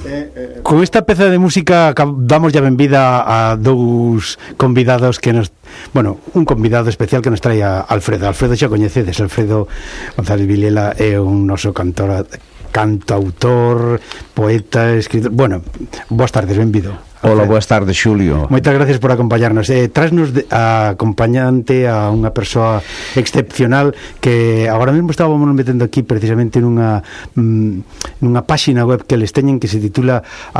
Con esta peza de música damos ya benvida a dous convidados que nos... Bueno, un convidado especial que nos trae a Alfredo. Alfredo xa coñecedes, Alfredo González Vilela é un noso cantautor, poeta, escritor... Bueno, boas tardes, benvido. Hola, boas tardes, Xulio. Moitas gracias por acompañarnos. Trasnos acompañante a unha persoa excepcional que agora mesmo estábamos metendo aquí precisamente nunha páxina web que les teñen que se titula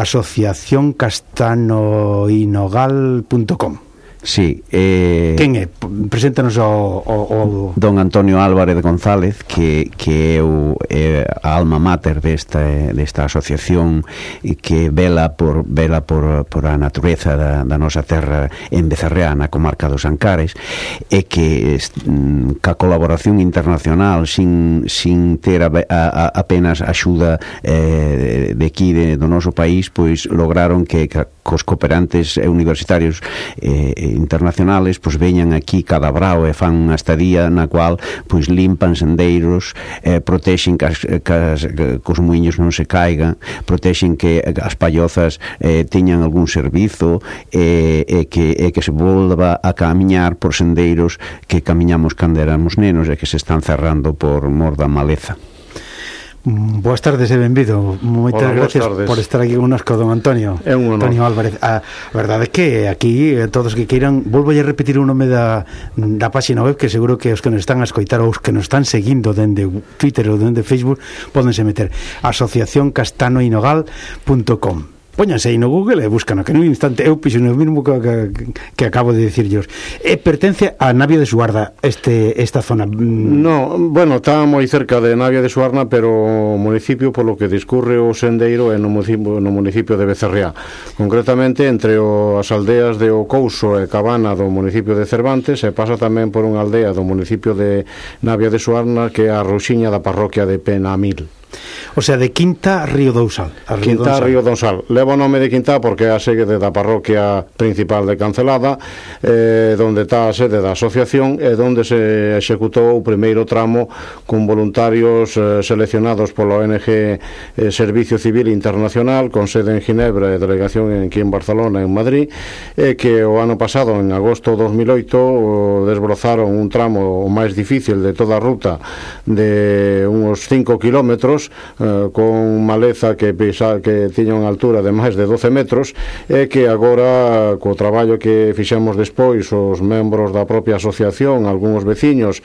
asociacioncastanoinogal.com. Sí, quen é? Preséntanos o... Don Antonio Álvarez González, que é a alma mater desta asociación que vela por a natureza da nosa terra en Becerreá, na comarca dos Ancares, e que ca colaboración internacional sin ter apenas axuda de aquí do noso país, pois lograron que cos cooperantes universitarios internacionales pois veñan aquí cada brao e fan unha estadía na cual pois limpan sendeiros, protexen cos muiños non se caigan, protexen que as pallozas teñan algún servizo e que se volva a camiñar por sendeiros que camiñamos cando éramos nenos e que se están cerrando por mor da maleza. Boas tardes e benvido. Moitas gracias por estar aquí connosco, don Antonio. É un honor. Antonio Álvarez. A verdade é que aquí todos que queiran, volvo a repetir o nome da páxina web, que seguro que os que nos están a escoitar ou os que nos están seguindo dende Twitter ou dende Facebook pódense meter asociacioncastanoinogal.com. Póñanse aí no Google e buscan, que nun instante eu pixo no mesmo que acabo de dicirllos. Pertence a Navia de Suarna esta zona? No, bueno, está moi cerca de Navia de Suarna, pero o municipio polo que discurre o sendeiro é no municipio de Becerreá, concretamente entre as aldeas de Ocouso e Cabana do municipio de Cervantes, e pasa tamén por unha aldea do municipio de Navia de Suarna que é a Rouxiña da parroquia de Penamil. O sea, de Quinta Río Dousal. Quinta Río Dousal. Leva o nome de Quinta porque é a sede da parroquia principal de Cancelada, donde está a sede da asociación e donde se executou o primeiro tramo con voluntarios seleccionados pola ONG Servicio Civil Internacional, con sede en Ginebra e delegación aquí en Barcelona e en Madrid, e que o ano pasado, en agosto de 2008, desbrozaron un tramo o máis difícil de toda a ruta de uns 5 kilómetros, con maleza que tiña unha altura de máis de 12 metros, e que agora, co traballo que fixemos despois os membros da propia asociación, algúns veciños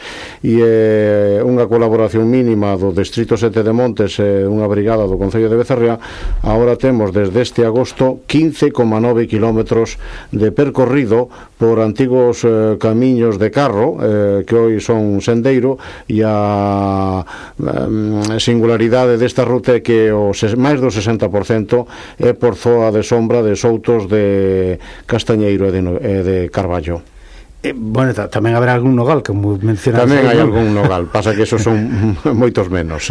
e unha colaboración mínima do Distrito 7 de Montes e unha brigada do Concello de Becerreá, agora temos desde este agosto 15,9 kilómetros de percorrido por antigos camiños de carro que hoy son sendeiro, e a singularidade desta ruta é que máis do 60% é por zoa de sombra de soutos de castañeiro e de carballo. Bueno, tamén haberá algún nogal, como mencionaste. Tamén hai algún nogal, pasa que esos son moitos menos.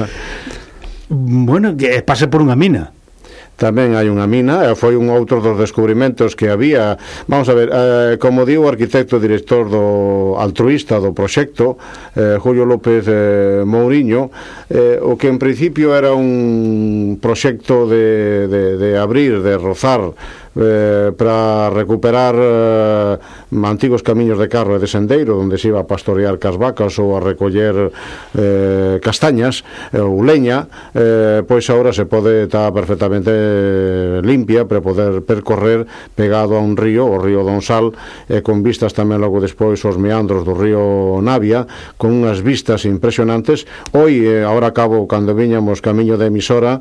Bueno, que pase por unha mina. Tamén hai unha mina, foi un outro dos descubrimentos que había. Vamos a ver, como di o arquitecto director altruista do proxecto, Julio López Mouriño, o que en principio era un proxecto de abrir, de rozar, para recuperar antigos camiños de carro e de sendeiro onde se iba a pastorear cas vacas ou a recoller castañas ou leña, pois agora se pode estar perfectamente limpia para poder percorrer pegado a un río, o río Donsal, e con vistas tamén logo despois os meandros do río Navia, con unhas vistas impresionantes. Hoy, agora acabo, cando viñamos camiño de emisora,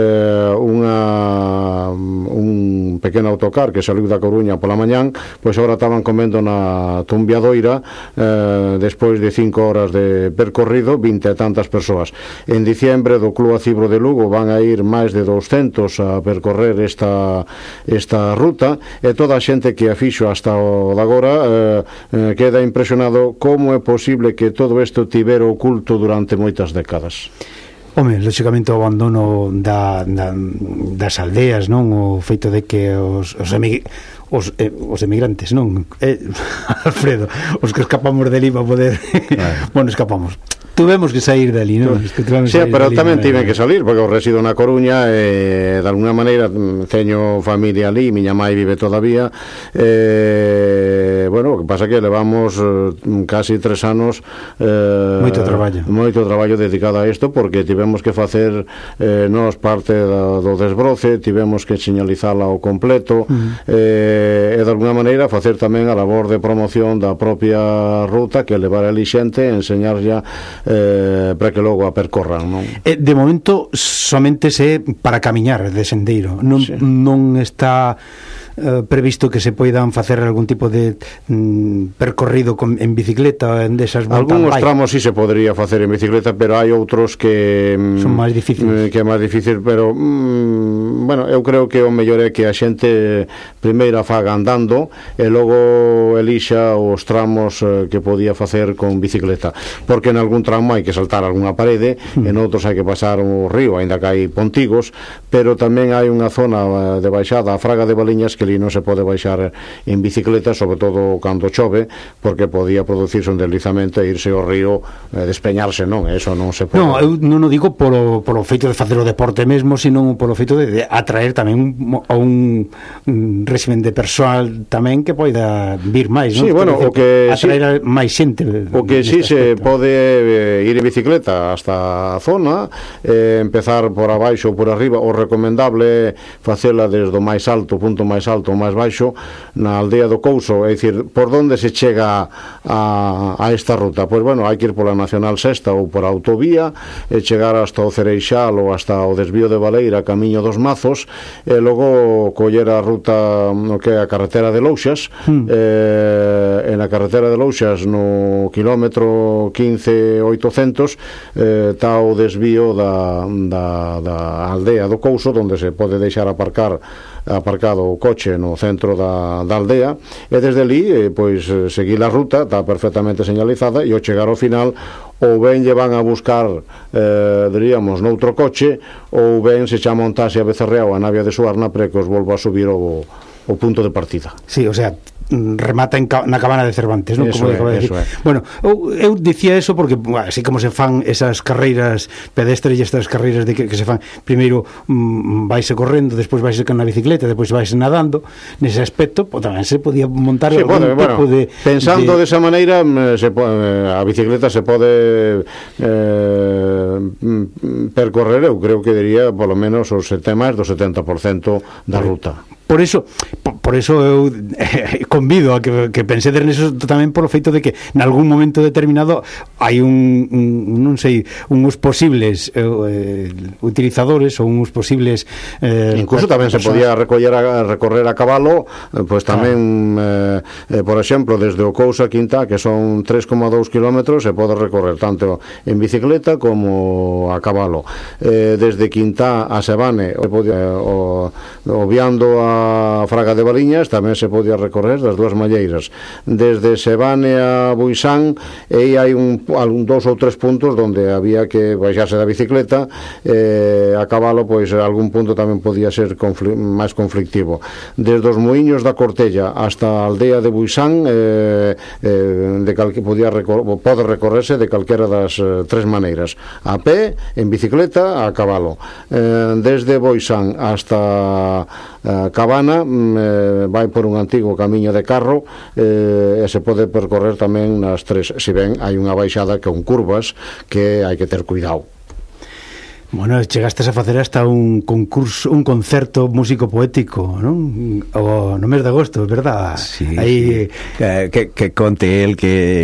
un pequeno autocar que saliu da Coruña pola mañán, pois agora estaban comendo na Tumbiadoira, despois de 5 horas de percorrido, 20 e tantas persoas. En diciembre do Club Acibro de Lugo van a ir máis de 200 a percorrer esta ruta, e toda a xente que a fixo hasta o de agora queda impresionado como é posible que todo isto tivera oculto durante moitas décadas. Home, lógicamente o abandono das aldeas, non? O feito de que os emigrantes, non? Alfredo, os que escapamos de Lima poder... Bueno, escapamos. tuvemos que sair dali, non? Sí, pero tamén tiven que salir, porque eu resido na Coruña e de alguna maneira teño familia ali, miña mãe vive todavía. Bueno, o que pasa que levamos casi 3 anos moito traballo dedicado a isto, porque tivemos que facer nos parte do desbroce, tivemos que señalizala ao completo, e de alguna maneira facer tamén a labor de promoción da propia ruta, que levar ali xente, enseñarlla para que logo a percorran, non? De momento somente para camiñar de sendeiro, non está previsto que se poidan facer algún tipo de percorrido en bicicleta en desas mountain algúns bike. Tramos sí se podría facer en bicicleta, pero hai outros que son máis difíciles, que é máis difícil, pero bueno, eu creo que o mellor é que a xente primeiro a faga andando e logo elixa os tramos que podía facer con bicicleta, porque en algún tramo hai que saltar algunha parede, en outros hai que pasar o río, aínda que hai pontigos, pero tamén hai unha zona de baixada, a Fraga de Baliñas, que ali non se pode baixar en bicicleta, sobre todo cando chove, porque podía producirse un deslizamento e irse ao río, despeñarse, non? Eso non se pode. Non, eu non o digo polo feito de facer o deporte mesmo, sino polo feito de atraer tamén a un régimen de persoal tamén que poida vir máis, non? Sí, bueno, o que atraer máis xente. O que sí se pode ir en bicicleta hasta a zona, empezar por abaixo ou por arriba. O recomendable é facela desde o máis alto, punto máis alto ou máis baixo, na aldea do Couso. É dicir, por onde se chega a esta ruta? Pois bueno, hai que ir pola Nacional Sexta ou por autovía, e chegar hasta o Cereixal ou hasta o desvío de Baleira, camiño dos Mazos, e logo coller a ruta, o que é a carretera de Louxas, e na carretera de Louxas, no kilómetro 15.800, está o desvío da aldea do Couso, onde se pode deixar aparcado o coche no centro da aldea, e desde ali pois seguir a ruta, está perfectamente señalizada, e ao chegar ao final ou ben lle van a buscar diríamos noutro coche, ou ben se xa montase a Becerrea ou a Navia de Suarna para que os volva a subir o punto de partida. Sí, o sea, remata na cabana de Cervantes, non? Eso como é, decir. eso é. Bueno, eu dicía eso porque así como se fan esas carreiras pedestres e estas carreiras de que se fan, primeiro vaise correndo, despois vaise con a bicicleta, despois vaise nadando, nese aspecto tamén se podía montar algún tipo de... Pensando desa maneira, a bicicleta se pode percorrer, eu creo que diría polo menos os máis do 70% da ruta. Por eso eu convido a que pensedes neso tamén polo feito de que nalgún momento determinado hai non sei, uns posibles utilizadores ou uns posibles incluso tamén se podía recorrer a cabalo, pois tamén por exemplo, desde o Couso a Quintá, que son 3,2 kilómetros, se pode recorrer tanto en bicicleta como a cabalo. Desde Quintá a Sebane, obviando a Fraga de Baliñas, tamén se podía recorrer das dúas malleiras. Desde Sebane a Buisán, e hai dous ou tres puntos onde había que baixarse da bicicleta, a cabalo, pois algún punto tamén podía ser máis conflictivo. Desde os Muiños da Cortella hasta a aldea de Buisán, pode recorrerse de calquera das tres maneiras: a pé, en bicicleta, a cabalo. Desde Boisán hasta Cabana vai por un antigo camiño de carro, e se pode percorrer tamén nas tres, se ben hai unha baixada con curvas que hai que ter cuidado. Bueno, chegastes a facer hasta un concerto músico poético, non? No mes de agosto, verdad? Sí, aí, sí. Que conte el que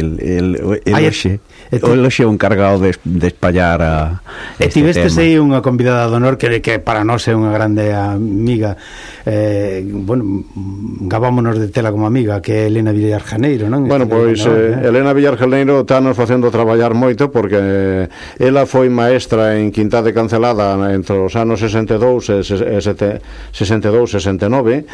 el hoxe é un cargado de espallar este tema. Tivestes aí unha convidada de honor que para nós é unha grande amiga, bueno, gavámonos de tela como amiga, que é Elena Villar Janeiro, non? Bueno, pois Elena Villar Janeiro está nos facendo traballar moito, porque ela foi maestra en Quintá de Cancelada entre os anos 62 e 69,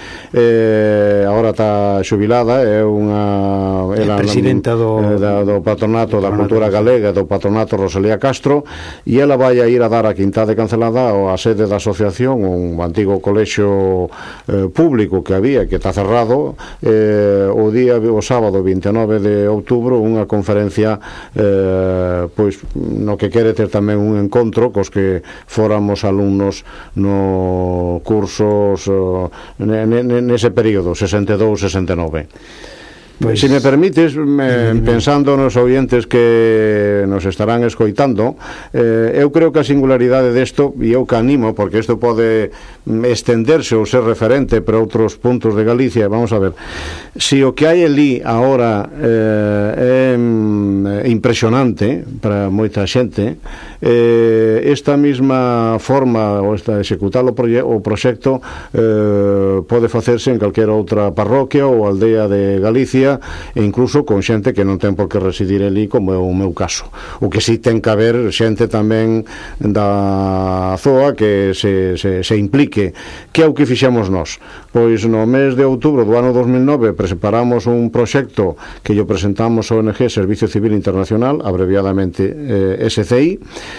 agora está xubilada, é unha presidenta do patronato da cultura Cultura Galega do Patronato Rosalía Castro, e ela vai a ir a dar a Quintá de Cancelada a sede da asociación, un antigo colexio público que había, que está cerrado, o sábado 29 de outubro, unha conferencia pois no que quere ter tamén un encontro cos que fóramos alumnos no cursos nese período 62-69. Pues, se me permites, pensando nos oyentes que nos estarán escoitando, eu creo que a singularidade desto, e eu que animo, porque isto pode estenderse ou ser referente para outros puntos de Galicia, vamos a ver, se o que hai ali agora é impresionante para moita xente, esta mesma forma ou esta executar o proxecto pode facerse en calquera outra parroquia ou aldea de Galicia, e incluso con xente que non ten por que residir ali, como é o meu caso. O que si ten que haber xente tamén da ZOA que se implique. Que é o que fixemos nós? Pois no mes de outubro do ano 2009 preparamos un proxecto que yo presentamos ao ONG Servicio Civil Internacional, abreviadamente SCI.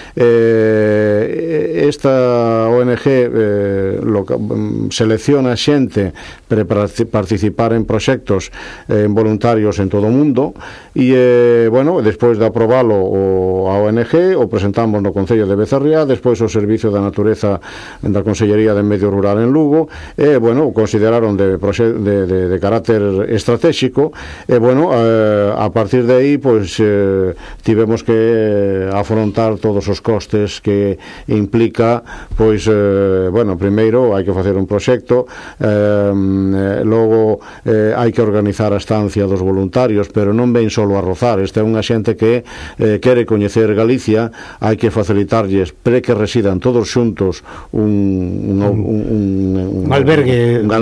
Esta ONG selecciona xente para participar en proxectos voluntarios en todo o mundo, e bueno, despois de aprobalo a ONG, o presentamos no Concello de Becerriá, despois o Servicio da Natureza da Consellería de Medio Rural en Lugo, e bueno, o consideraron de carácter estratégico, e bueno, a partir de aí pois tivemos que afrontar todos os costes que implica, pois bueno, primeiro hai que facer un proxecto, logo hai que organizar a estancia dos voluntarios, pero non ven solo a rozar. Esta é unha xente que quere coñecer Galicia, hai que facilitarlles pre que residan todos xuntos un albergue,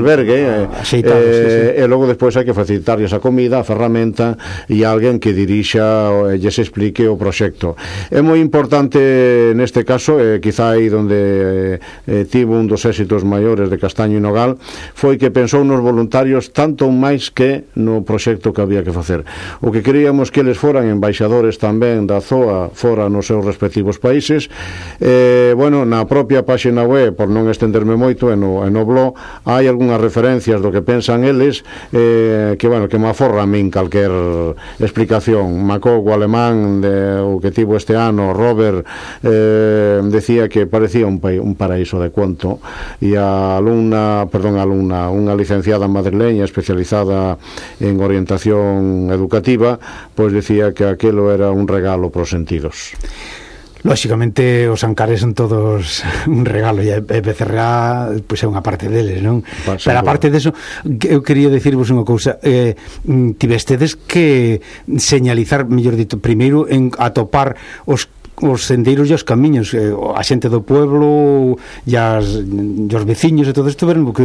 e logo despois hai que facilitarlles a comida, a ferramenta e alguén que dirixa e lles explique o proxecto. É moi importante neste caso, quizá aí onde tivo un dos éxitos maiores de Castaño e Nogal, foi que pensou nos voluntarios tanto máis que no proxecto que había que facer. O que queríamos que eles foran embaixadores tamén da ZOA fora nos seus respectivos países. Bueno, na propia página web, por non estenderme moito, e no blog hai algunhas referencias do que pensan eles, que bueno, que me aforra a min calquer explicación. Macó, o alemán o que tivo este ano, Robert, decía que parecía un paraíso de conto, e a alumna, unha licenciada madrileña especializada en orientación educativa, pois decía que aquelo era un regalo pros sentidos. Lóxicamente os Ancares son todos un regalo, e Becerra pois é unha parte deles, non? Pero aparte deso, eu quería dicirvos unha cousa, tivestedes que señalizar, mellor dito, primeiro en atopar os sendeiros e os camiños, a xente do pueblo e os veciños e todo isto tuveron que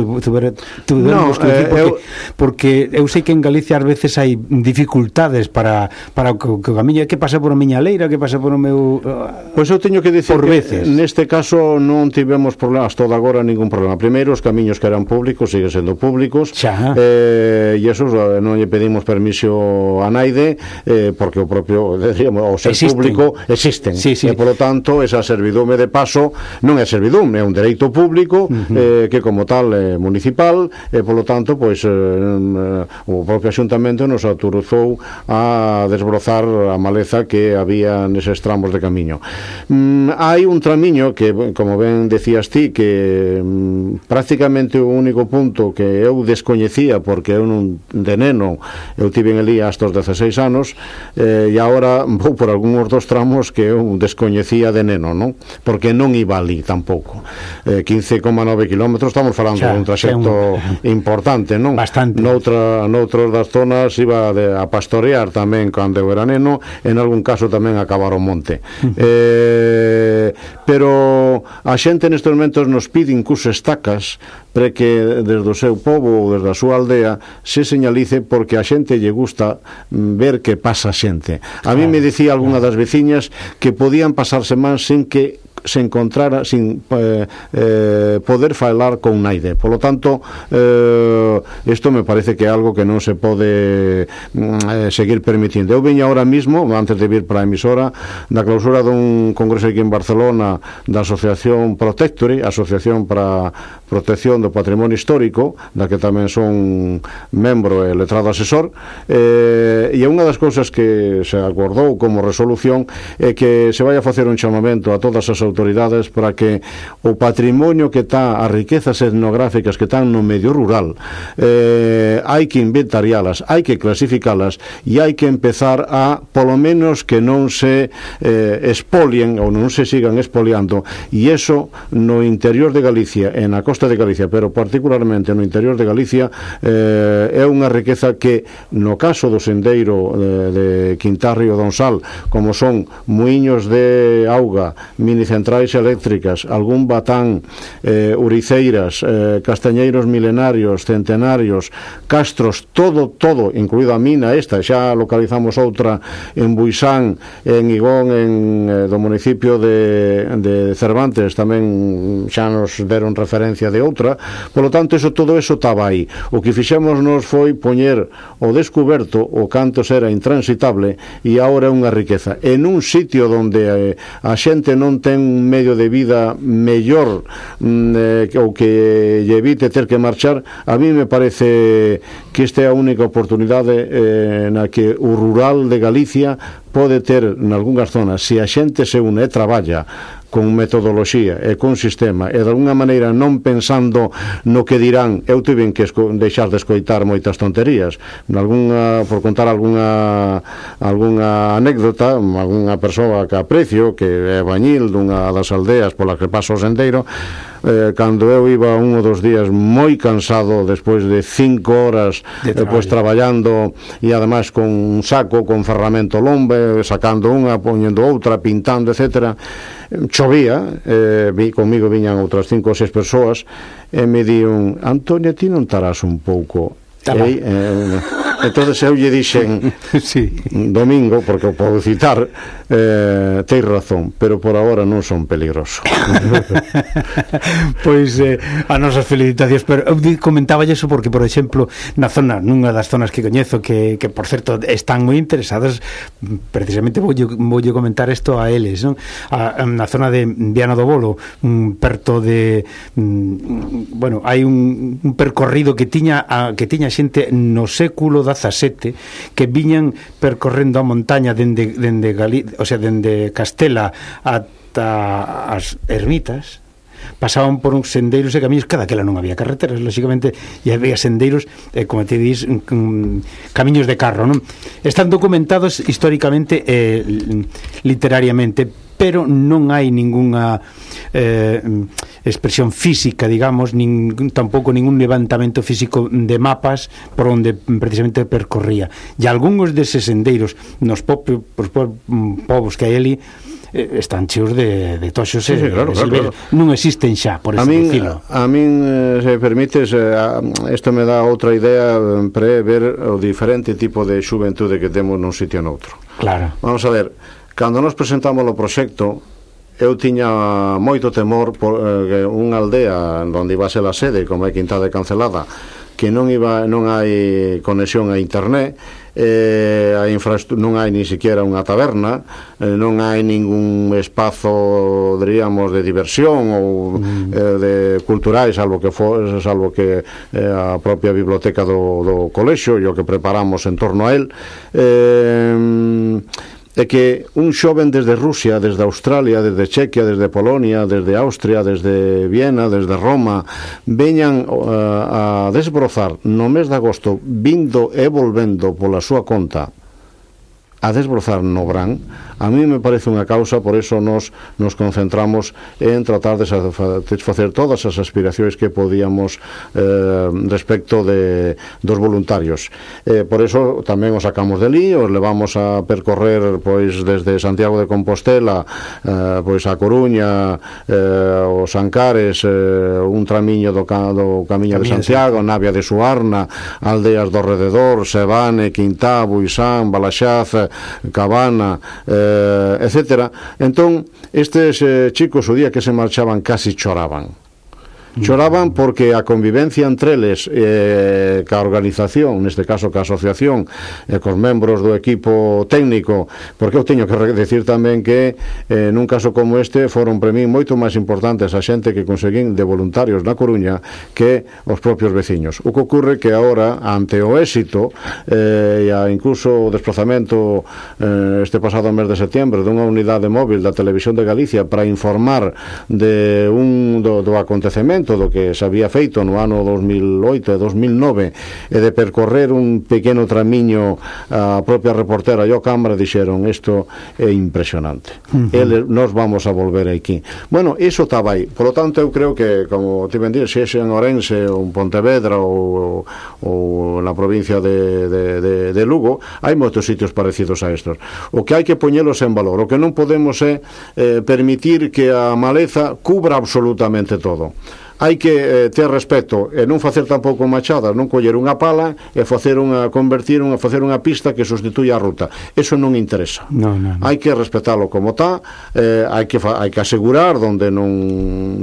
porque eu sei que en Galicia ás veces hai dificultades para o camiño, que pasa por a miña leira, que pasa por o meu... Pois eu teño que dicir que neste caso non tivemos problemas toda agora, ningún problema. Primeiro, os camiños que eran públicos siguen sendo públicos, e esos non lle pedimos permiso a naide, porque o propio, o ser público existen. E polo tanto esa servidume de paso non é servidume, é un dereito público, que como tal é municipal, e polo tanto pois o propio Axuntamento nos autorizou a desbrozar a maleza que había neses tramos de camiño. Hai un tramiño que, como ben decías ti, que prácticamente o único punto que eu descoñecía, porque eu non de neno eu tive en Elía hasta os 16 anos, e agora vou por algúns dos tramos que eu descoñecía de neno, non? Porque non iba ali tampouco. 15,9 kilómetros, estamos falando de un traxecto importante, non? Bastante. Noutros das zonas iba a pastorear tamén cando eu era neno, en algún caso tamén acabar o monte. Pero a xente nestes momentos nos pide incluso estacas para que desde o seu pobo ou desde a súa aldea se señalice, porque a xente lle gusta ver que pasa xente. A mí me dicía algunha das veciñas que podían pasar semanas sin que se encontrara sin poder falar con naide. Por lo tanto, isto me parece que é algo que non se pode seguir permitindo. Eu viña ahora mismo, antes de vir para a emisora, da clausura dun congreso aquí en Barcelona da Asociación Protectory, Asociación para Protección do Patrimonio Histórico, da que tamén son membro e letrado asesor, e unha das cousas que se acordou como resolución é que se vai a facer un chamamento a todas as autoridades para que o patrimonio que está, as riquezas etnográficas que están no medio rural, hai que inventarialas, hai que clasificalas e hai que empezar a, polo menos, que non se expolien ou non se sigan expoliando, e eso no interior de Galicia, en a costa de Galicia, pero particularmente no interior de Galicia, é unha riqueza que, no caso do sendeiro de Quintarrio Donsal, como son muiños de auga, minicentrais eléctricas, algún batán, uriceiras, castañeiros milenarios, centenarios, castros, todo, incluído a mina esta, xa localizamos outra en Buisán, en Igón, do municipio de Cervantes, tamén xa nos deron referencia de outra. Por lo tanto, todo eso estaba aí. O que fixemos nos foi poñer o descuberto o cantos era intransitable, e agora é unha riqueza en un sitio onde a xente non ten un medio de vida mellor, ou que lle evite ter que marchar. A mí me parece que esta é a única oportunidade na que o rural de Galicia pode ter, nalgúnas zonas, se a xente se une e traballa con metodoloxía e con sistema, e de alguna maneira non pensando no que dirán. Eu tiven que deixar de escoitar moitas tonterías, por contar algunha anécdota, algunha persoa que aprecio, que é bañil dunha das aldeas polas que paso o sendeiro, cando eu iba un ou dos días moi cansado, despois de 5 horas depois traballando, e ademais con un saco con ferramento lombe, sacando unha, poñendo outra, pintando, etcétera. Chovía, comigo viñan outras 5 ou 6 persoas, e me dion: Antonio, ti non estarás un pouco? Entonces eu lle dixen sí. Domingo, porque o podo citar, teis razón, pero por agora non son peligroso. Pois a nosas felicitacións, pero eu comentaba iso porque, por exemplo, na zona, nunha das zonas que coñezo, que por certo están moi interesadas, precisamente voulle comentar isto a eles, non? Na zona de Viana do Bolo, perto de bueno, hai un percorrido que tiña xente no século XVII que viñan percorrendo a montaña dende Castela ata as ermitas, pasaban por uns sendeiros e camiños, cada que non había carreteras, lógicamente, e había sendeiros, como te dis, camiños de carro, non? Están documentados históricamente e literariamente, pero non hai ningunha expresión física, digamos, tampouco ningún levantamento físico de mapas por onde precisamente percorría. E algúns deses sendeiros nos povos que hai ali están cheos de toxos, sí, claro. Non existen xa, por ese decirlo. A min, se permites, isto me dá outra idea para ver o diferente tipo de xuventude que temos nun sitio noutro. Claro. Vamos a ver, cando nos presentamos o proxecto, eu tiña moito temor por unha aldea onde iba a ser a sede, como é Quintada Cancelada, que non hai conexión a internet, non hai ni siquiera unha taberna, non hai ningún espazo, diríamos, de diversión ou de culturais, salvo que a propia biblioteca do colexio e o que preparamos en torno a él. É que un xoven desde Rusia, desde Australia, desde Chequia, desde Polonia, desde Austria, desde Viena, desde Roma, veñan a desbrozar no mes de agosto, vindo e volvendo pola súa conta, a desbrozar no Brán. A mí me parece unha causa, por eso nos concentramos en tratar de satisfacer todas as aspiracións que podíamos respecto dos voluntarios. Por eso tamén os sacamos de lí, os levamos a percorrer pois desde Santiago de Compostela pois a Coruña, os Ancares, un tramiño do Camiño de Santiago, Navia de Suarna, aldeas do rededor, Sebane, Quintá, Buisán, Balaxaz, Cabana, etcétera. Entón, estes chicos o día que se marchaban casi choraban porque a convivencia entre eles, ca organización, neste caso ca asociación, cos membros do equipo técnico, porque eu teño que decir tamén que nun caso como este foron para mí moito máis importantes a xente que conseguín de voluntarios na Coruña que os propios veciños. O que ocorre que agora, ante o éxito e incluso o desplazamento este pasado mes de setembro dunha unidade móvil da Televisión de Galicia para informar de do acontecemento do que se había feito no ano 2008 e 2009 e de percorrer un pequeno tramiño a propia reportera e o cámara dixeron isto é impresionante, nos vamos a volver aquí. Bueno, iso estaba aí, por lo tanto eu creo que, como te ben dir, se en Ourense ou en Pontevedra ou na provincia de Lugo, hai moitos sitios parecidos a estos. O que hai que poñelos en valor, o que non podemos é permitir que a maleza cubra absolutamente todo. Hai que ter respeto e non facer tampouco machadas, non coller unha pala e facer unha pista que sustituya a ruta. Eso non interesa. No. Hai que respetalo como está, hai que asegurar donde non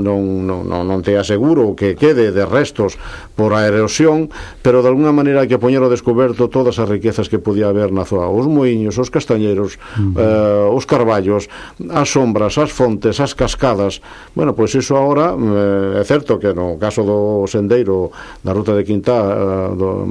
te aseguro que quede de restos por a erosión, pero de alguna maneira hai que poñer ao descoberto todas as riquezas que podía haber na zoa, os muiños, os castañeros, os carballos, as sombras, as fontes, as cascadas. Bueno, pois iso agora é certo que no caso do sendeiro da ruta de Quintá do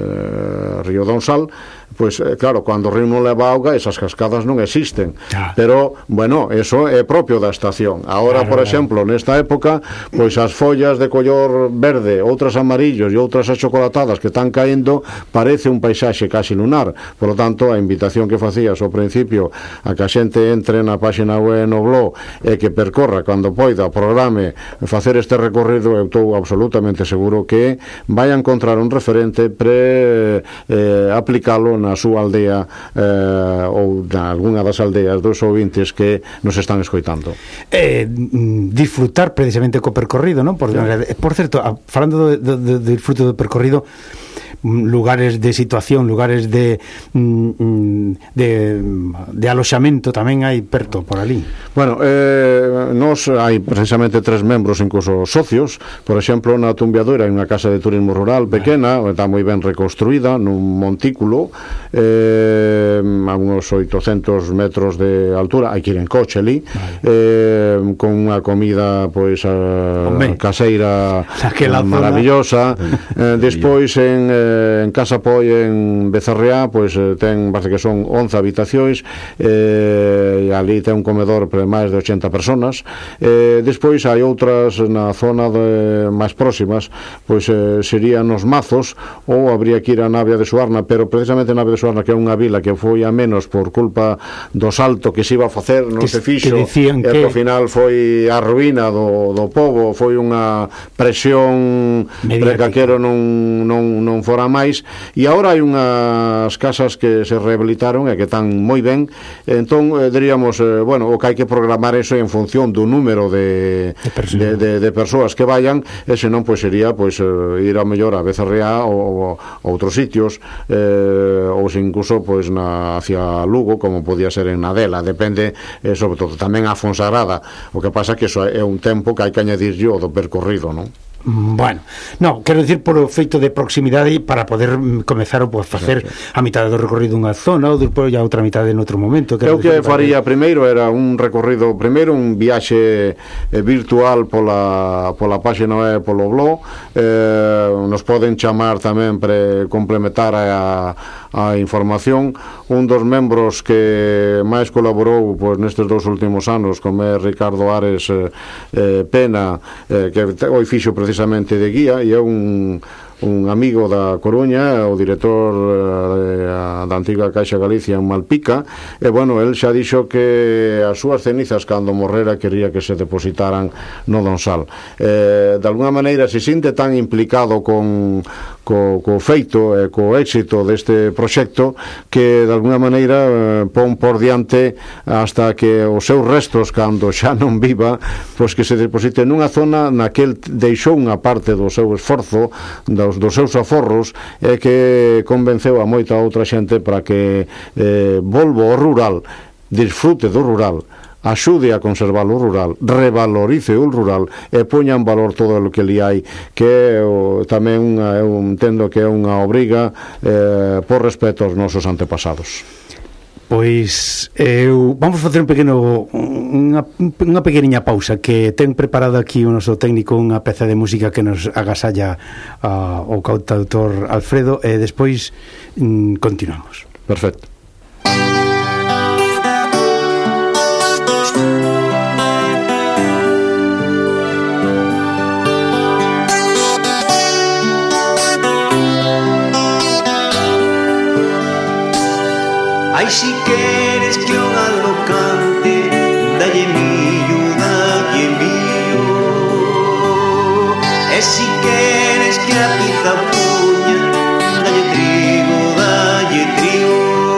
Río Donsal, pois claro, cando o río non leva auga esas cascadas non existen, pero bueno, eso é propio da estación. Agora, por exemplo, nesta época, pois as follas de collor verde, outras amarillos e outras achocolatadas que están caendo, parece un paisaxe casi lunar. Por lo tanto, a invitación que facías ao principio a que a xente entre na páxina web no blog e que percorra cando poida, programe facer este recorrido, eu estou absolutamente seguro que vai a encontrar un referente pre aplicalo na súa aldea ou na algunha das aldeas dos ouvintes que nos están escoitando. Disfrutar precisamente co percorrido, non? Por certo, falando do disfrute do percorrido, lugares de situación, lugares de aloxamento tamén hai perto por ali. Bueno, nos hai precisamente 3 membros, incluso socios. Por exemplo, na Tumbiadora hai unha casa de turismo rural pequena, está moi ben reconstruída nun montículo a uns 800 metros de altura, hai que ir en coche ali, con unha comida pois caseira maravillosa. Despois en Casa Poi en Becerreá, pois ten, parece que son 11 habitacións, e ali ten un comedor para máis de 80 personas. Despois hai outras na zona máis próximas, pois serían os Mazos, ou habría que ir a Navia de Suarna, pero precisamente Navia de Suarna, que é unha vila que foi a menos por culpa do salto que se iba a facer, non se fixo, e ao final foi a ruína do pobo, foi unha presión para que aquero non fora máis, e agora hai unhas casas que se rehabilitaron e que están moi ben. Entón, diríamos, bueno, o que hai que programar eso en función do número de persoas que vayan, e senón, pois sería ir ao mellor a Becerreá ou outros sitios, ou incluso pois hacia Lugo, como podía ser en Nadela, depende, sobre todo tamén a Fonsagrada. O que pasa que eso é un tempo que hai que añadirlle o do percorrido, non? Bueno, no, quero dicir por o feito de proximidade para poder comezar ou facer a mitad do recorrido unha zona ou despois a outra mitade en outro momento. Eu que faría primeiro era un recorrido, primeiro un viaxe virtual pola página e polo blog. Nos poden chamar tamén para complementar a información. Un dos membros que máis colaborou pois nestes 2 últimos anos, como é Ricardo Ares Pena, que hoy fixo precisamente de guía, e é un amigo da Coruña, o director da antiga Caixa Galicia en Malpica, e bueno, el xa dixo que as súas cenizas cando morrera quería que se depositaran no Donsal. De alguna maneira se sinte tan implicado co feito e co éxito deste proxecto que de alguna maneira pon por diante hasta que os seus restos, cando xa non viva, pois que se depositen nunha zona na que el deixou unha parte do seu esforzo, do dos seus aforros é que convenceu a moita outra xente para que volvo ao rural, disfrute do rural, axude a conservar o rural, revalorice o rural e poña en valor todo o que li hai, que tamén eu entendo que é unha obriga por respeto aos nosos antepasados. Pois vamos facer unha pequeniña pausa, que ten preparado aquí o noso técnico unha peza de música que nos agasalla o cantautor Alfredo, e despois continuamos. Perfecto. Ai, si queres que o galo cante, dalle millo, dalle millo. E si queres que a pizza puña, dalle trigo, dalle trigo.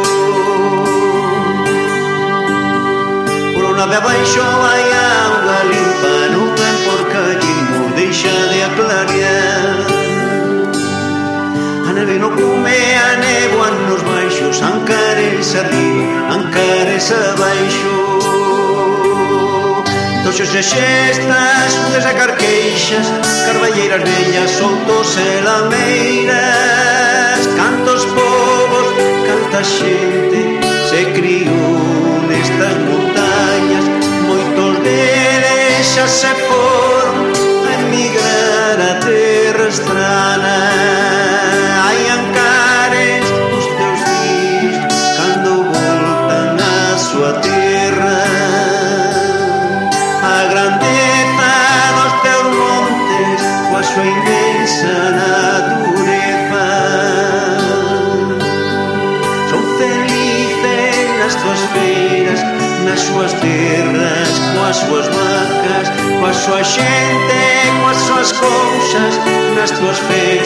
Por unha vez abaixo vai a auga limpa, non hai por callimo, deixa de aclarear. A neve non come, a néboa nos baixos, Ancares arriba, Ancares abaixo. Toxos e xestas, udes e carqueixas, carballeiras vellas, soltos e lameiras. Cantos povos, canta xente, se criou nestas montañas. Moitos deles xa se foron a emigrar a terra estrana. Ai, Ancares, os teus fillos, cando voltan a súa terra. A grandeza dos teus montes, coa súa inmensa natureza. Son felices nas tuas feiras, nas súas terras, coas súas vacas, coa súa xente, coas súas cousas, nas tuas festas.